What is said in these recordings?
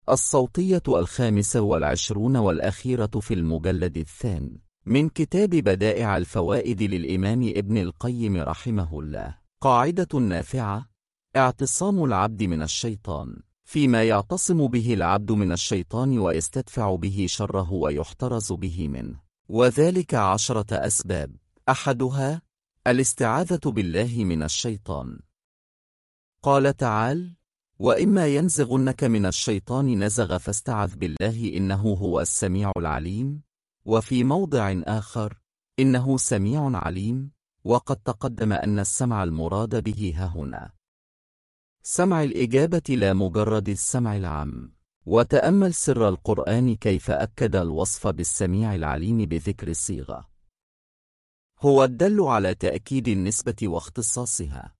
الصوتية 25 والأخيرة في المجلد الثاني من كتاب بدائع الفوائد للإمام ابن القيم رحمه الله. قاعدة نافعة: اعتصام العبد من الشيطان فيما يعتصم به العبد من الشيطان ويستدفع به شره ويحترز به منه، وذلك 10 أسباب. أحدها الاستعاذة بالله من الشيطان. قال تعالى: وإما ينزغنك من الشيطان نزغ فاستعذ بالله إنه هو السميع العليم. وفي موضع آخر: إنه سميع عليم. وقد تقدم أن السمع المراد به هنا سمع الإجابة لا مجرد السمع العام. وتأمل سر القرآن كيف أكد الوصف بالسميع العليم بذكر الصيغة، هو الدل على تأكيد النسبة واختصاصها.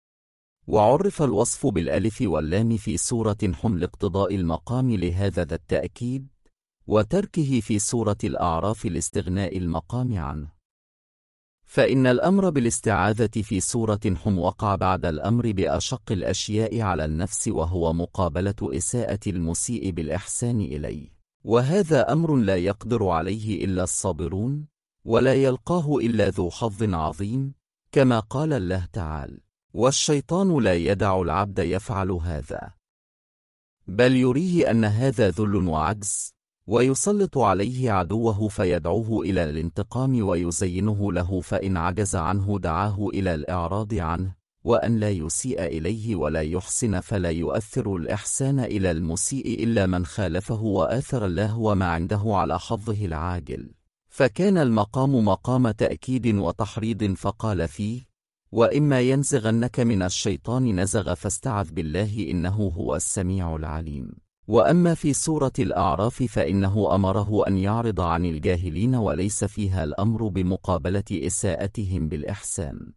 وعرف الوصف بالألف واللام في سورة حم لاقتضاء المقام لهذا ذا التأكيد، وتركه في سورة الأعراف لاستغناء المقام عنه. فإن الأمر بالاستعاذة في سورة حم وقع بعد الأمر بأشق الأشياء على النفس، وهو مقابلة إساءة المسيء بالإحسان إليه، وهذا أمر لا يقدر عليه إلا الصابرون، ولا يلقاه إلا ذو حظ عظيم، كما قال الله تعالى: والشيطان لا يدع العبد يفعل هذا، بل يريه أن هذا ذل وعجز، ويسلط عليه عدوه فيدعوه إلى الانتقام ويزينه له، فإن عجز عنه دعاه إلى الإعراض عنه، وأن لا يسيء إليه ولا يحسن، فلا يؤثر الإحسان إلى المسيء إلا من خالفه وآثر الله وما عنده على حظه العاجل. فكان المقام مقام تأكيد وتحريض، فقال فيه: وإما ينزغنك من الشيطان نزغ فاستعذ بالله إنه هو السميع العليم. وأما في سورة الأعراف فإنه أمره أن يعرض عن الجاهلين، وليس فيها الأمر بمقابلة إساءتهم بالإحسان،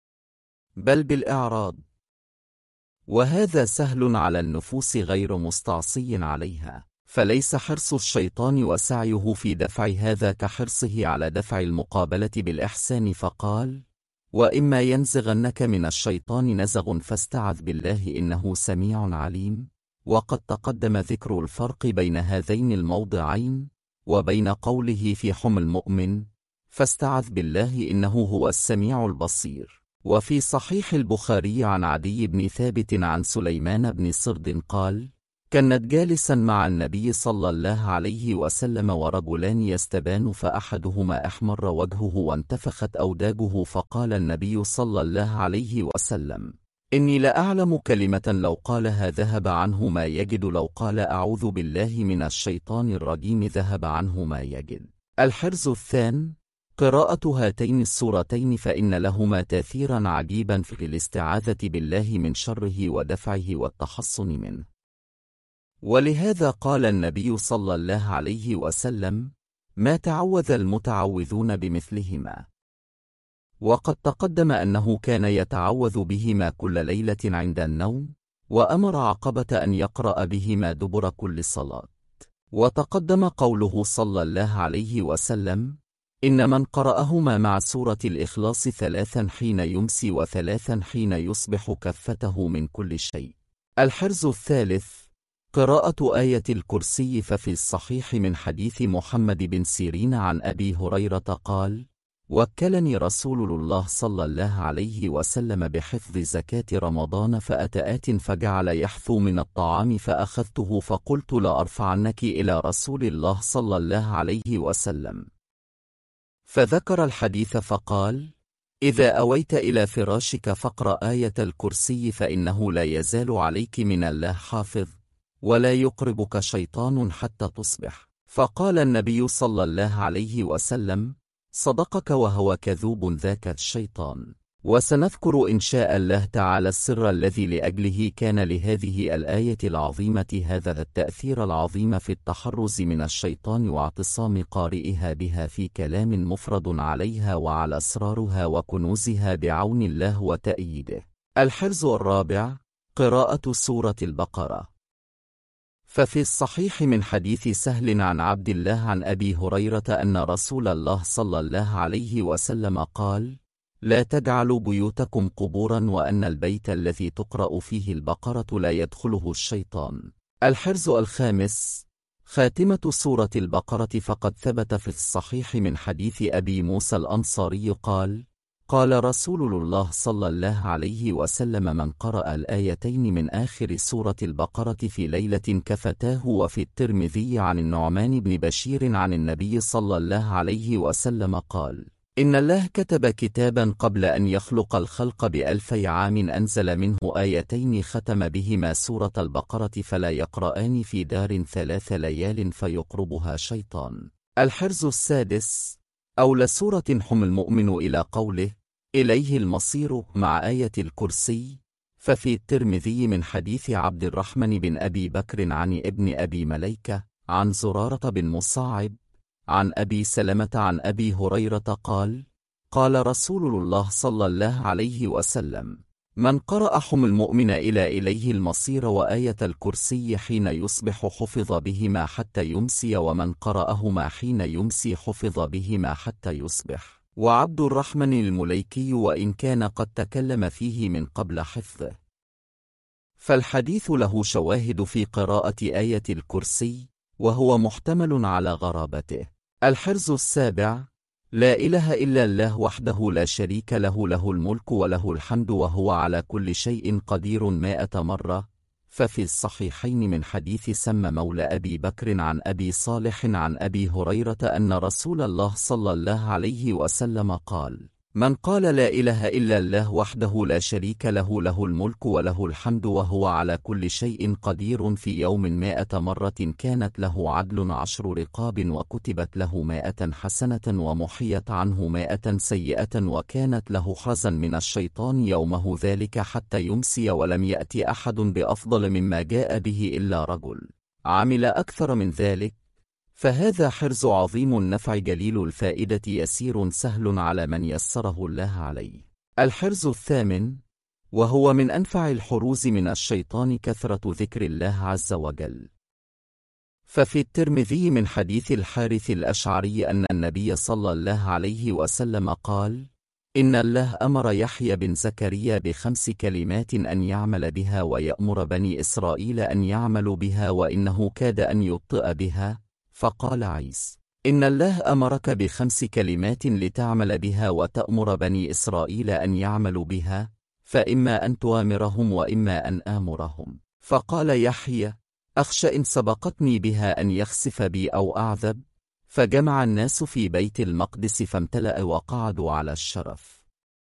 بل بالإعراض، وهذا سهل على النفوس غير مستعصي عليها. فليس حرص الشيطان وسعيه في دفع هذا كحرصه على دفع المقابلة بالإحسان، فقال: وإما ينزغنك من الشيطان نزغ فاستعذ بالله إنه سميع عليم. وقد تقدم ذكر الفرق بين هذين الموضعين وبين قوله في حم المؤمن: فاستعذ بالله إنه هو السميع البصير. وفي صحيح البخاري عن عدي بن ثابت عن سليمان بن صرد قال: كنت جالسا مع النبي صلى الله عليه وسلم ورجلان يستبان، فأحدهما أحمر وجهه وانتفخت أوداجه، فقال النبي صلى الله عليه وسلم: إني لأعلم كلمة لو قالها ذهب عنه ما يجد، لو قال أعوذ بالله من الشيطان الرجيم ذهب عنه ما يجد. الحرز الثاني: قراءة هاتين السورتين، فإن لهما تأثيرا عجيبا في الاستعاذة بالله من شره ودفعه والتحصن منه. ولهذا قال النبي صلى الله عليه وسلم: ما تعوذ المتعوذون بمثلهما. وقد تقدم أنه كان يتعوذ بهما كل ليلة عند النوم، وأمر عقبة أن يقرأ بهما دبر كل صلاة. وتقدم قوله صلى الله عليه وسلم: إن من قرأهما مع سورة الإخلاص 3 حين يمسي و3 حين يصبح كفته من كل شيء. الحرز الثالث: قراءة آية الكرسي. ففي الصحيح من حديث محمد بن سيرين عن أبي هريرة قال: وكلني رسول الله صلى الله عليه وسلم بحفظ زكاة رمضان، فأتآت فجعل يحثو من الطعام، فأخذته فقلت لأرفعنك إلى رسول الله صلى الله عليه وسلم. فذكر الحديث فقال: إذا أويت إلى فراشك فاقرأ آية الكرسي، فإنه لا يزال عليك من الله حافظ، ولا يقربك شيطان حتى تصبح. فقال النبي صلى الله عليه وسلم: صدقك وهو كذوب ذاك الشيطان. وسنذكر إن شاء الله تعالى السر الذي لأجله كان لهذه الآية العظيمة هذا التأثير العظيم في التحرز من الشيطان واعتصام قارئها بها في كلام مفرد عليها وعلى أسرارها وكنوزها بعون الله وتأييده. الحرز الرابع: قراءة سورة البقرة. ففي الصحيح من حديث سهل عن عبد الله عن أبي هريرة أن رسول الله صلى الله عليه وسلم قال: لا تجعلوا بيوتكم قبورا، وأن البيت الذي تقرأ فيه البقرة لا يدخله الشيطان. الحرز الخامس: خاتمة سورة البقرة. فقد ثبت في الصحيح من حديث أبي موسى الأنصاري قال: قال رسول الله صلى الله عليه وسلم: من قرأ الآيتين من آخر سورة البقرة في ليلة كفتاه. وفي الترمذي عن النعمان بن بشير عن النبي صلى الله عليه وسلم قال: إن الله كتب كتابا قبل أن يخلق الخلق ب2000 عام أنزل منه آيتين ختم بهما سورة البقرة، فلا يقرآن في دار 3 ليال فيقربها شيطان. الحرز السادس: أولى سورة حم المؤمن إلى قوله: إليه المصير مع آية الكرسي. ففي الترمذي من حديث عبد الرحمن بن أبي بكر عن ابن أبي مليكة عن زرارة بن مصعب عن أبي سلمة عن أبي هريرة قال: قال رسول الله صلى الله عليه وسلم: من قرأ حم المؤمن إليه المصير وآية الكرسي حين يصبح حفظ بهما حتى يمسي، ومن قرأهما حين يمسي حفظ بهما حتى يصبح. وعبد الرحمن المليكي وإن كان قد تكلم فيه من قبل حفظه، فالحديث له شواهد في قراءة آية الكرسي، وهو محتمل على غرابته. الحرز السابع: لا إله إلا الله وحده لا شريك له، له الملك وله الحمد وهو على كل شيء قدير 100 مرة. ففي الصحيحين من حديث سمى مولى أبي بكر عن أبي صالح عن أبي هريرة أن رسول الله صلى الله عليه وسلم قال: من قال لا إله إلا الله وحده لا شريك له، له الملك وله الحمد وهو على كل شيء قدير في يوم 100 مرة، كانت له عدل 10 رقاب، وكتبت له 100 حسنة، ومحيت عنه 100 سيئة، وكانت له حرزا من الشيطان يومه ذلك حتى يمسي، ولم يأتي أحد بأفضل مما جاء به إلا رجل عمل أكثر من ذلك. فهذا حرز عظيم النفع جليل الفائدة يسير سهل على من يسره الله عليه. الحرز الثامن: وهو من أنفع الحروز من الشيطان كثرة ذكر الله عز وجل. ففي الترمذي من حديث الحارث الأشعري أن النبي صلى الله عليه وسلم قال: إن الله أمر يحيى بن زكريا ب5 كلمات أن يعمل بها، ويأمر بني إسرائيل أن يعملوا بها، وإنه كاد أن يبطئ بها. فقال عيسى: إن الله أمرك ب5 كلمات لتعمل بها وتأمر بني إسرائيل أن يعملوا بها، فإما أن توامرهم وإما أن آمرهم. فقال يحيى: أخشى إن سبقتني بها أن يخسف بي أو أعذب. فجمع الناس في بيت المقدس فامتلأ وقعدوا على الشرف.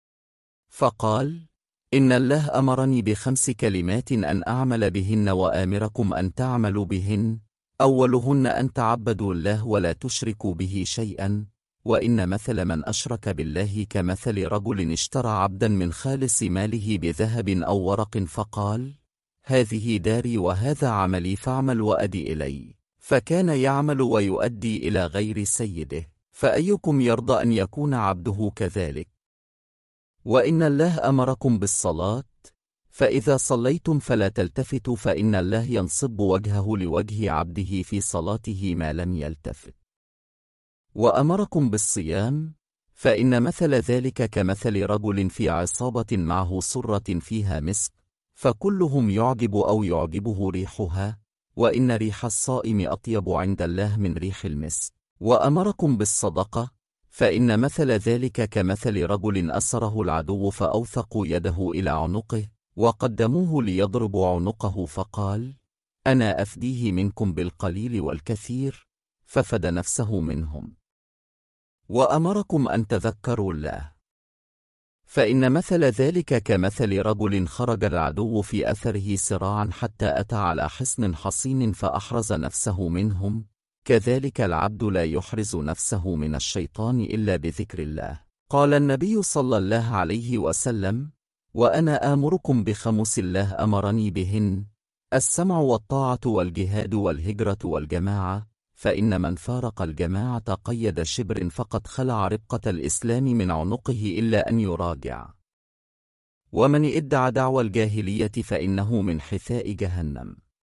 فقال: إن الله أمرني ب5 كلمات أن أعمل بهن وآمركم أن تعملوا بهن. أولهن أن تعبدوا الله ولا تشركوا به شيئا، وإن مثل من أشرك بالله كمثل رجل اشترى عبدا من خالص ماله بذهب أو ورق، فقال: هذه داري وهذا عملي فاعمل وأدي إلي. فكان يعمل ويؤدي إلى غير سيده، فأيكم يرضى أن يكون عبده كذلك؟ وإن الله أمركم بالصلاة، فإذا صليتم فلا تلتفتوا، فإن الله ينصب وجهه لوجه عبده في صلاته ما لم يلتفت. وأمركم بالصيام، فإن مثل ذلك كمثل رجل في عصابة معه صرة فيها مسك، فكلهم يعجب أو يعجبه ريحها، وإن ريح الصائم أطيب عند الله من ريح المسك. وأمركم بالصدقة، فإن مثل ذلك كمثل رجل أسره العدو فأوثقوا يده إلى عنقه وقدموه ليضربوا عنقه، فقال: أنا أفديه منكم بالقليل والكثير، ففدى نفسه منهم. وأمركم أن تذكروا الله، فإن مثل ذلك كمثل رجل خرج العدو في أثره سراعا حتى أتى على حصن حصين فأحرز نفسه منهم، كذلك العبد لا يحرز نفسه من الشيطان إلا بذكر الله. قال النبي صلى الله عليه وسلم: وأنا آمركم ب5 الله أمرني بهن: السمع والطاعة والجهاد والهجرة والجماعة، فإن من فارق الجماعة قيد شبر فقد خلع ربقة الإسلام من عنقه إلا أن يراجع. ومن ادعى دعوى الجاهلية فإنه من حثاء جهنم.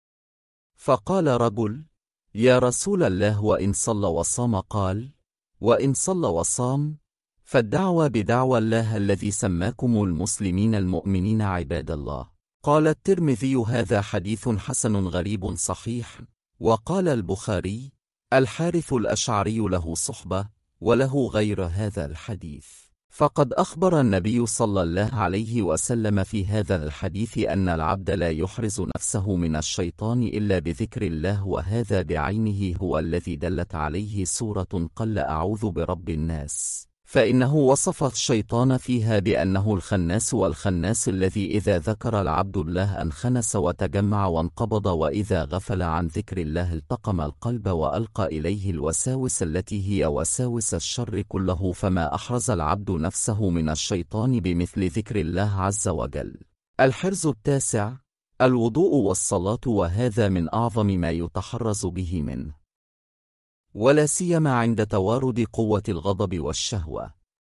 فقال رجل: يا رسول الله وإن صلى وصام؟ قال: وإن صلى وصام فالدعوى بدعوى الله الذي سماكم المسلمين المؤمنين عباد الله. قال الترمذي: هذا حديث حسن غريب صحيح. وقال البخاري: الحارث الأشعري له صحبة وله غير هذا الحديث. فقد أخبر النبي صلى الله عليه وسلم في هذا الحديث أن العبد لا يحرز نفسه من الشيطان إلا بذكر الله، وهذا بعينه هو الذي دلت عليه سورة قل أعوذ برب الناس، فإنه وصف الشيطان فيها بأنه الخناس، والخناس الذي إذا ذكر العبد الله انخنس وتجمع وانقبض، وإذا غفل عن ذكر الله التقم القلب وألقى إليه الوساوس التي هي وساوس الشر كله. فما أحرز العبد نفسه من الشيطان بمثل ذكر الله عز وجل. الحرز التاسع: الوضوء والصلاة، وهذا من أعظم ما يتحرز به منه، ولا سيما عند توارد قوة الغضب والشهوة،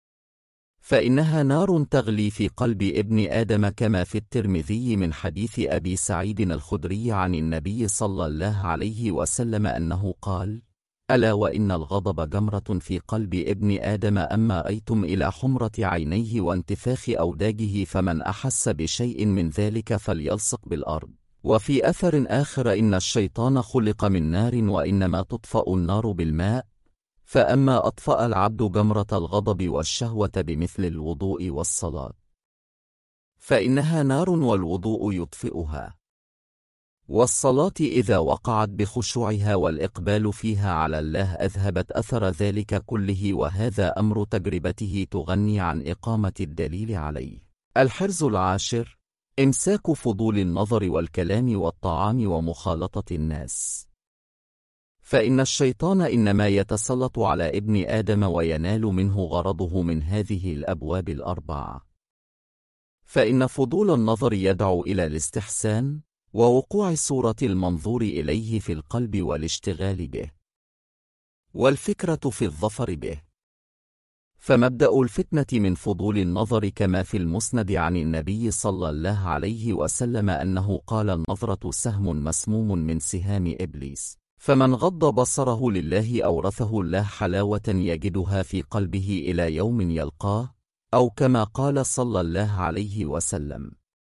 فإنها نار تغلي في قلب ابن آدم، كما في الترمذي من حديث أبي سعيد الخدري عن النبي صلى الله عليه وسلم أنه قال: ألا وإن الغضب جمرة في قلب ابن آدم، أما رأيتم إلى حمرة عينيه وانتفاخ أوداجه، فمن أحس بشيء من ذلك فليلصق بالأرض. وفي أثر آخر: إن الشيطان خلق من نار، وإنما تطفأ النار بالماء، فأما أطفأ العبد جمرة الغضب والشهوة بمثل الوضوء والصلاة فإنها نار، والوضوء يطفئها، والصلاة إذا وقعت بخشوعها والإقبال فيها على الله أذهبت أثر ذلك كله، وهذا أمر تجربته تغني عن إقامة الدليل عليه. الحرز العاشر: إمساك فضول النظر والكلام والطعام ومخالطة الناس، فإن الشيطان إنما يتسلط على ابن آدم وينال منه غرضه من هذه الأبواب الأربعة، فإن فضول النظر يدعو إلى الاستحسان ووقوع صورة المنظور إليه في القلب والاشتغال به، والفكرة في الظفر به. فمبدأ الفتنة من فضول النظر، كما في المسند عن النبي صلى الله عليه وسلم أنه قال: النظرة سهم مسموم من سهام إبليس، فمن غض بصره لله أورثه الله حلاوة يجدها في قلبه إلى يوم يلقاه، أو كما قال صلى الله عليه وسلم.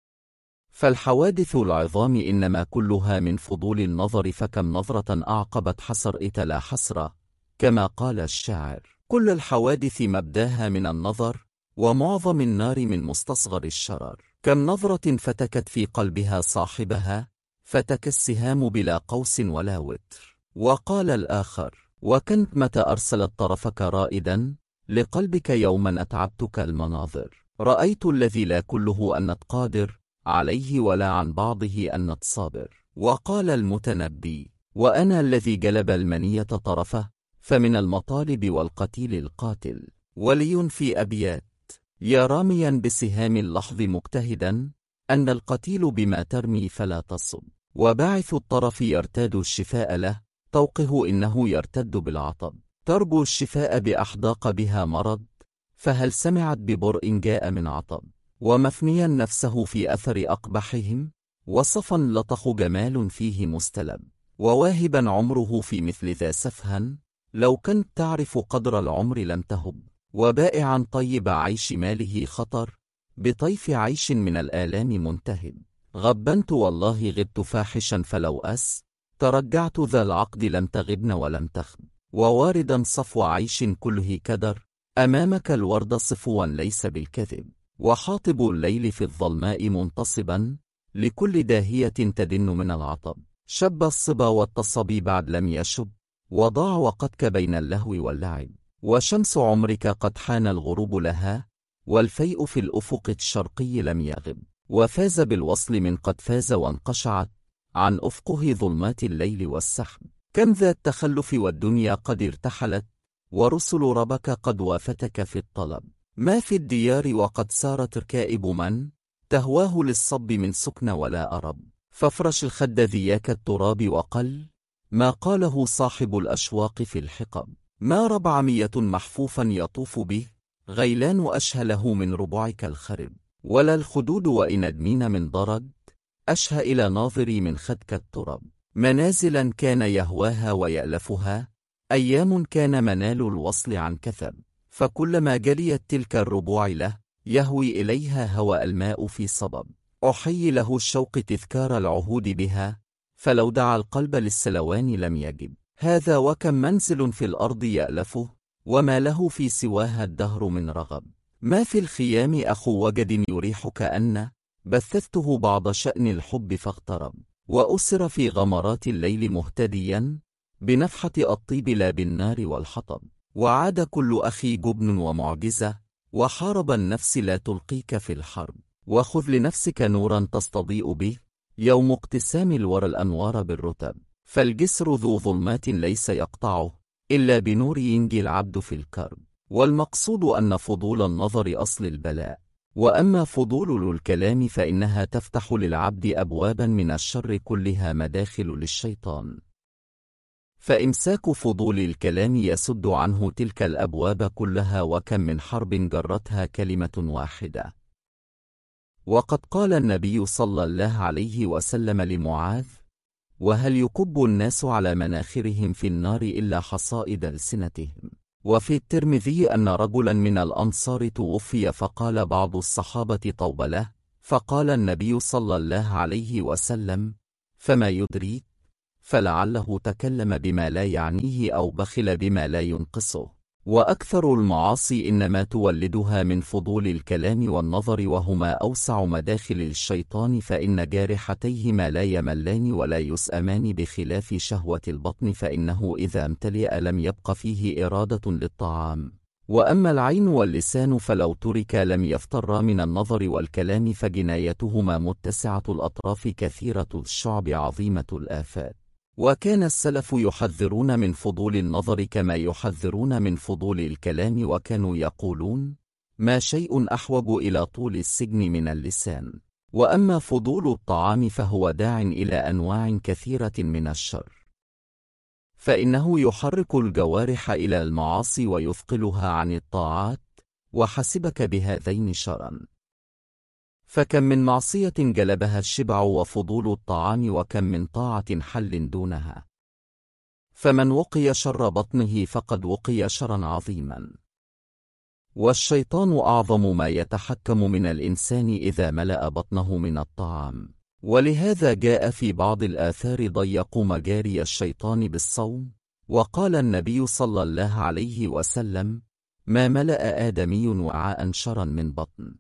فالحوادث العظام إنما كلها من فضول النظر، فكم نظرة أعقبت حسرة لا حسرة، كما قال الشاعر: كل الحوادث مبداها من النظر، ومعظم النار من مستصغر الشرر. كم نظرة فتكت في قلبها صاحبها، فتك السهام بلا قوس ولا وتر. وقال الآخر: وكنت متى أرسلت طرفك رائدا لقلبك يوما أتعبتك المناظر، رأيت الذي لا كله أنت قادر عليه ولا عن بعضه أنت صابر. وقال المتنبي: وأنا الذي جلب المنية طرفه، فمن المطالب والقتيل القاتل. ولي في أبيات: يا راميا بسهام اللحظ مجتهدا، أن القتيل بما ترمي فلا تصب، وباعث الطرف يرتاد الشفاء له، طوقه إنه يرتد بالعطب، تربو الشفاء بأحداق بها مرض، فهل سمعت ببرء جاء من عطب، ومفنيا نفسه في أثر أقبحهم، وصفا لطخ جمال فيه مستلب، وواهبا عمره في مثل ذا سفها، لو كنت تعرف قدر العمر لم تهب، وبائعا طيب عيش ماله خطر، بطيف عيش من الآلام منتهب، غبنت والله غبت فاحشا فلو ترجعت ذا العقد لم تغبن ولم تخب، وواردا صفو عيش كله كدر، أمامك الورد صفوا ليس بالكذب، وحاطب الليل في الظلماء منتصبا، لكل داهية تدن من العطب، شب الصبا والتصبي بعد لم يشب، وضاع وقتك بين اللهو واللعب، وشمس عمرك قد حان الغروب لها، والفيء في الأفق الشرقي لم يغب، وفاز بالوصل من قد فاز وانقشعت عن أفقه ظلمات الليل والسحب، كم ذا التخلف والدنيا قد ارتحلت، ورسل ربك قد وافتك في الطلب، ما في الديار وقد سارت ركائب من تهواه للصب من سكن ولا أرب، فافرش الخد ذياك التراب وقل ما قاله صاحب الأشواق في الحقب، ما ربعمية محفوفا يطوف به غيلان أشهله من ربعك الخرب، ولا الخدود وإن أدمين من ضرد أشهى إلى ناظري من خدك الترب، منازلا كان يهواها ويألفها، أيام كان منال الوصل عن كثب، فكلما جليت تلك الربوع له يهوي إليها هوى الماء في صبب، أحيي له الشوق تذكار العهود بها، فلو دعا القلب للسلوان لم يجب. هذا وكم منزل في الأرض يألفه، وما له في سواها الدهر من رغب. ما في الخيام أخو وجد يريحك أن بثثته بعض شأن الحب فاغترب. وأسر في غمرات الليل مهتديا بنفحة الطيب لا بالنار والحطب. وعاد كل أخي جبن ومعجزة، وحارب النفس لا تلقيك في الحرب. وخذ لنفسك نورا تستضيء به يوم اقتسام الورى الأنوار بالرتب. فالجسر ذو ظلمات ليس يقطعه إلا بنور ينجي العبد في الكرب. والمقصود أن فضول النظر أصل البلاء، وأما فضول الكلام فإنها تفتح للعبد أبوابا من الشر كلها مداخل للشيطان. فإمساك فضول الكلام يسد عنه تلك الأبواب كلها، وكم من حرب جرتها كلمة واحدة. وقد قال النبي صلى الله عليه وسلم لمعاذ: وهل يكب الناس على مناخرهم في النار إلا حصائد ألسنتهم؟ وفي الترمذي أن رجلا من الأنصار توفي، فقال بعض الصحابة طوبى له، فقال النبي صلى الله عليه وسلم: فما يدريك؟ فلعله تكلم بما لا يعنيه أو بخل بما لا ينقصه. وأكثر المعاصي إنما تولدها من فضول الكلام والنظر، وهما أوسع مداخل الشيطان، فإن جارحتيهما لا يملان ولا يسأمان، بخلاف شهوة البطن فإنه إذا امتلئ لم يبق فيه إرادة للطعام. وأما العين واللسان فلو ترك لم يفترا من النظر والكلام، فجنايتهما متسعة الأطراف كثيرة الشعب عظيمة الآفات. وكان السلف يحذرون من فضول النظر كما يحذرون من فضول الكلام، وكانوا يقولون: ما شيء أحوج إلى طول السجن من اللسان. وأما فضول الطعام فهو داع إلى أنواع كثيرة من الشر، فإنه يحرك الجوارح إلى المعاصي ويثقلها عن الطاعات، وحسبك بهذين شرا. فكم من معصية جلبها الشبع وفضول الطعام، وكم من طاعة حل دونها. فمن وقي شر بطنه فقد وقي شرا عظيما. والشيطان أعظم ما يتحكم من الإنسان إذا ملأ بطنه من الطعام. ولهذا جاء في بعض الآثار: ضيقوا مجاري الشيطان بالصوم. وقال النبي صلى الله عليه وسلم: ما ملأ آدمي وعاء شرا من بطن.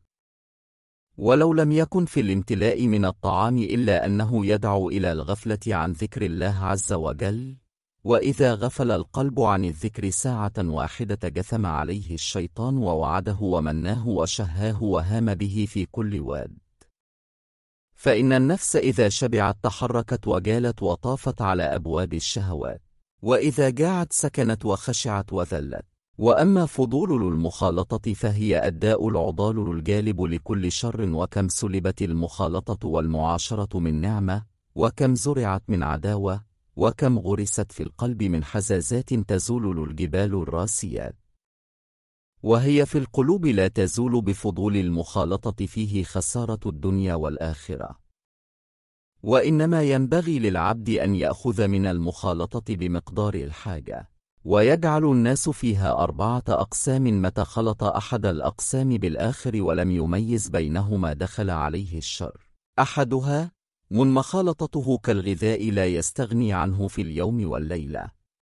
ولو لم يكن في الامتلاء من الطعام إلا أنه يدعو إلى الغفلة عن ذكر الله عز وجل، وإذا غفل القلب عن الذكر ساعة واحدة جثم عليه الشيطان ووعده ومناه وشهاه وهام به في كل واد. فإن النفس إذا شبعت تحركت وجالت وطافت على أبواب الشهوات، وإذا جاعت سكنت وخشعت وذلت. وأما فضول المخالطة فهي الداء العضال الجالب لكل شر، وكم سلبت المخالطة والمعاشرة من نعمة، وكم زرعت من عداوة، وكم غرست في القلب من حزازات تزول الجبال الراسيات. وهي في القلوب لا تزول بفضول المخالطة، فيه خسارة الدنيا والآخرة. وإنما ينبغي للعبد أن يأخذ من المخالطة بمقدار الحاجة. ويجعل الناس فيها 4 أقسام: متى خلط أحد الأقسام بالآخر ولم يميز بينهما دخل عليه الشر. أحدها من مخالطته كالغذاء لا يستغني عنه في اليوم والليلة،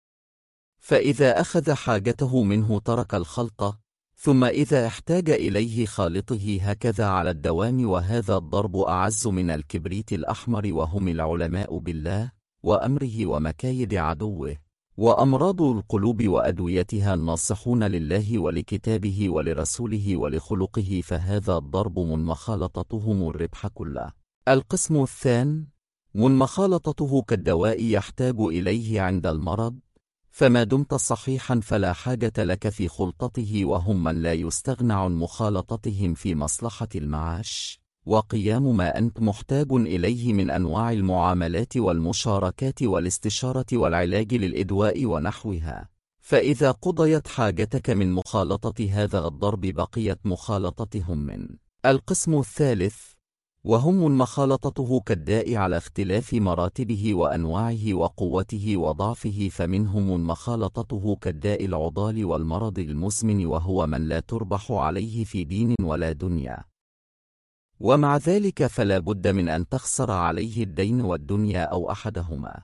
فإذا أخذ حاجته منه ترك الخلطة، ثم إذا احتاج إليه خالطه هكذا على الدوام. وهذا الضرب أعز من الكبريت الأحمر، وهم العلماء بالله وأمره ومكايد عدوه وأمراض القلوب وأدويتها، الناصحون لله ولكتابه ولرسوله ولخلقه، فهذا الضرب من مخالطتهم الربح كله. القسم الثاني من مخالطته كالدواء يحتاج إليه عند المرض، فما دمت صحيحا فلا حاجة لك في خلطته، وهم من لا يستغنى عن مخالطتهم في مصلحة المعاش وقيام ما أنت محتاج إليه من أنواع المعاملات والمشاركات والاستشارة والعلاج للإدواء ونحوها. فإذا قضيت حاجتك من مخالطة هذا الضرب بقيت مخالطتهم من القسم الثالث، وهم مخالطته كالداء على اختلاف مراتبه وأنواعه وقوته وضعفه، فمنهم مخالطته كالداء العضال والمرض المزمن، وهو من لا تربح عليه في دين ولا دنيا. ومع ذلك فلا بد من أن تخسر عليه الدين والدنيا أو أحدهما،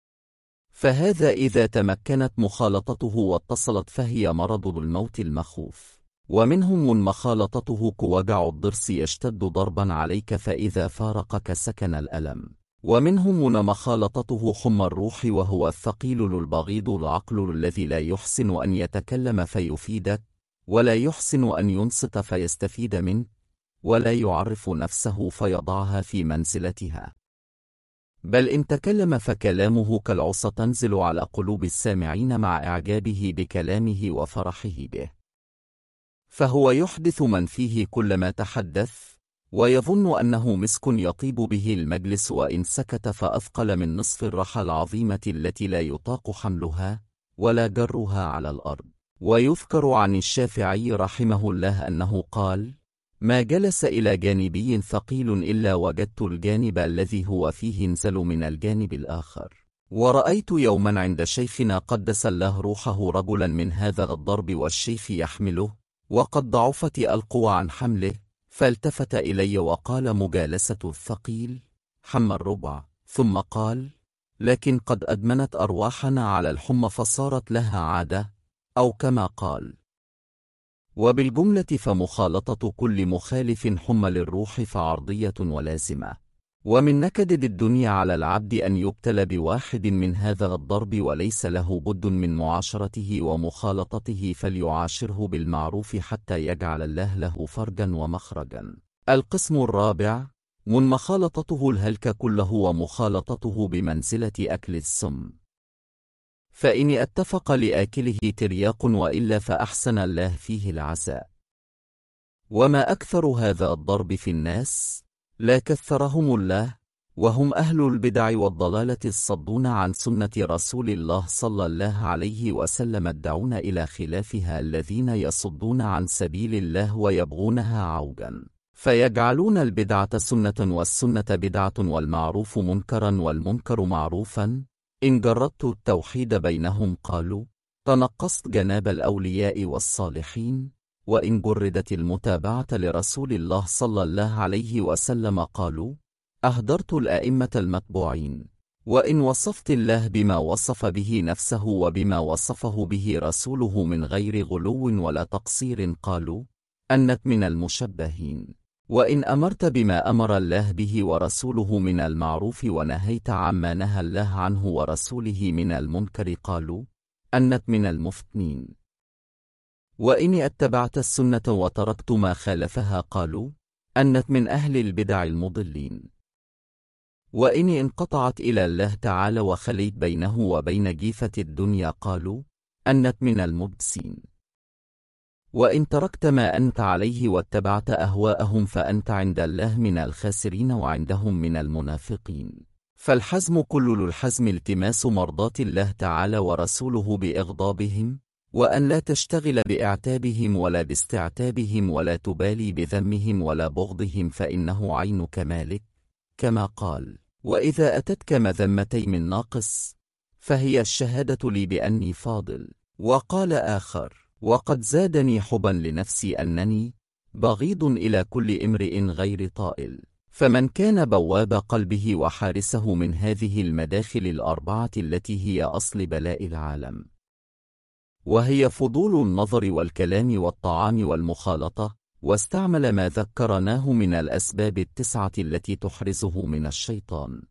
فهذا إذا تمكنت مخالطته واتصلت فهي مرض الموت المخوف. ومنهم من مخالطته كوجع الضرس يشتد ضربا عليك فإذا فارقك سكن الألم، ومنهم من مخالطته حمى الروح وهو الثقيل البغيض العقل الذي لا يحسن أن يتكلم فيفيدك، ولا يحسن أن ينصت فيستفيد منك، ولا يعرف نفسه فيضعها في منزلتها، بل إن تكلم فكلامه كالعصا تنزل على قلوب السامعين مع إعجابه بكلامه وفرحه به، فهو يحدث من فيه كل ما تحدث، ويظن أنه مسك يطيب به المجلس، وإن سكت فأثقل من نصف الرحى العظيمة التي لا يطاق حملها ولا جرها على الأرض. ويذكر عن الشافعي رحمه الله أنه قال: ما جلس إلى جانبي ثقيل إلا وجدت الجانب الذي هو فيه انزل من الجانب الآخر. ورأيت يوما عند شيخنا قدس الله روحه رجلا من هذا الضرب والشيخ يحمله، وقد ضعفت القوى عن حمله، فالتفت إلي وقال: مجالسة الثقيل حمى الربع، ثم قال: لكن قد أدمنت أرواحنا على الحمى فصارت لها عادة، أو كما قال. وبالجملة فمخالطة كل مخالف حمى للروح فعرضية ولازمة. ومن نكد الدنيا على العبد أن يبتلى بواحد من هذا الضرب وليس له بد من معاشرته ومخالطته، فليعاشره بالمعروف حتى يجعل الله له فرجا ومخرجا. القسم الرابع: من مخالطته الهلك كله ومخالطته بمنزلة أكل السم، فإن اتفق لآكله ترياق وإلا فأحسن الله فيه العزاء. وما أكثر هذا الضرب في الناس، لا كثرهم الله، وهم أهل البدع والضلالة الصدون عن سنة رسول الله صلى الله عليه وسلم الدعون إلى خلافها، الذين يصدون عن سبيل الله ويبغونها عوجا، فيجعلون البدعة سنة والسنة بدعة والمعروف منكرا والمنكر معروفا. إن جردت التوحيد بينهم قالوا: تنقصت جناب الأولياء والصالحين، وإن جردت المتابعة لرسول الله صلى الله عليه وسلم قالوا: أهدرت الأئمة المتبوعين. وإن وصفت الله بما وصف به نفسه وبما وصفه به رسوله من غير غلو ولا تقصير قالوا: أنت من المشبهين. وإن أمرت بما أمر الله به ورسوله من المعروف ونهيت عما نهى الله عنه ورسوله من المنكر قالوا: أنت من المفتنين. وإن اتبعت السنة وتركت ما خالفها قالوا: أنت من أهل البدع المضلين. وإن انقطعت إلى الله تعالى وخليت بينه وبين جيفة الدنيا قالوا: أنت من المبسين. وإن تركت ما أنت عليه واتبعت أهواءهم فأنت عند الله من الخاسرين وعندهم من المنافقين. فالحزم كل الحزم التماس مرضاة الله تعالى ورسوله بإغضابهم، وأن لا تشتغل بإعتابهم ولا باستعتابهم، ولا تبالي بذمهم ولا بغضهم، فإنه عين كمالك، كما قال: وإذا أتتك مذمتي من ناقص فهي الشهادة لي بأني فاضل. وقال آخر: وقد زادني حبا لنفسي أنني بغيض إلى كل امرئ غير طائل. فمن كان بواب قلبه وحارسه من هذه المداخل الأربعة التي هي أصل بلاء العالم، وهي فضول النظر والكلام والطعام والمخالطة، واستعمل ما ذكرناه من الأسباب التسعة التي تحرزه من الشيطان،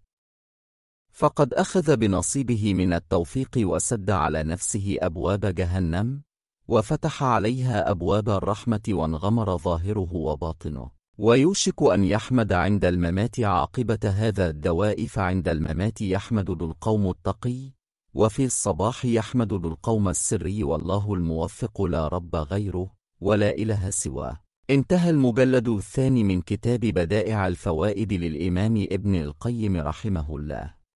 فقد أخذ بنصيبه من التوفيق وسد على نفسه أبواب جهنم، وفتح عليها أبواب الرحمة، وانغمر ظاهره وباطنه. ويوشك أن يحمد عند الممات عاقبة هذا الدواء، فعند الممات يحمد ذو القوم التقي، وفي الصباح يحمد ذو القوم السري، والله الموفق لا رب غيره ولا إله سواه. انتهى المجلد الثاني من كتاب بدائع الفوائد للإمام ابن القيم رحمه الله.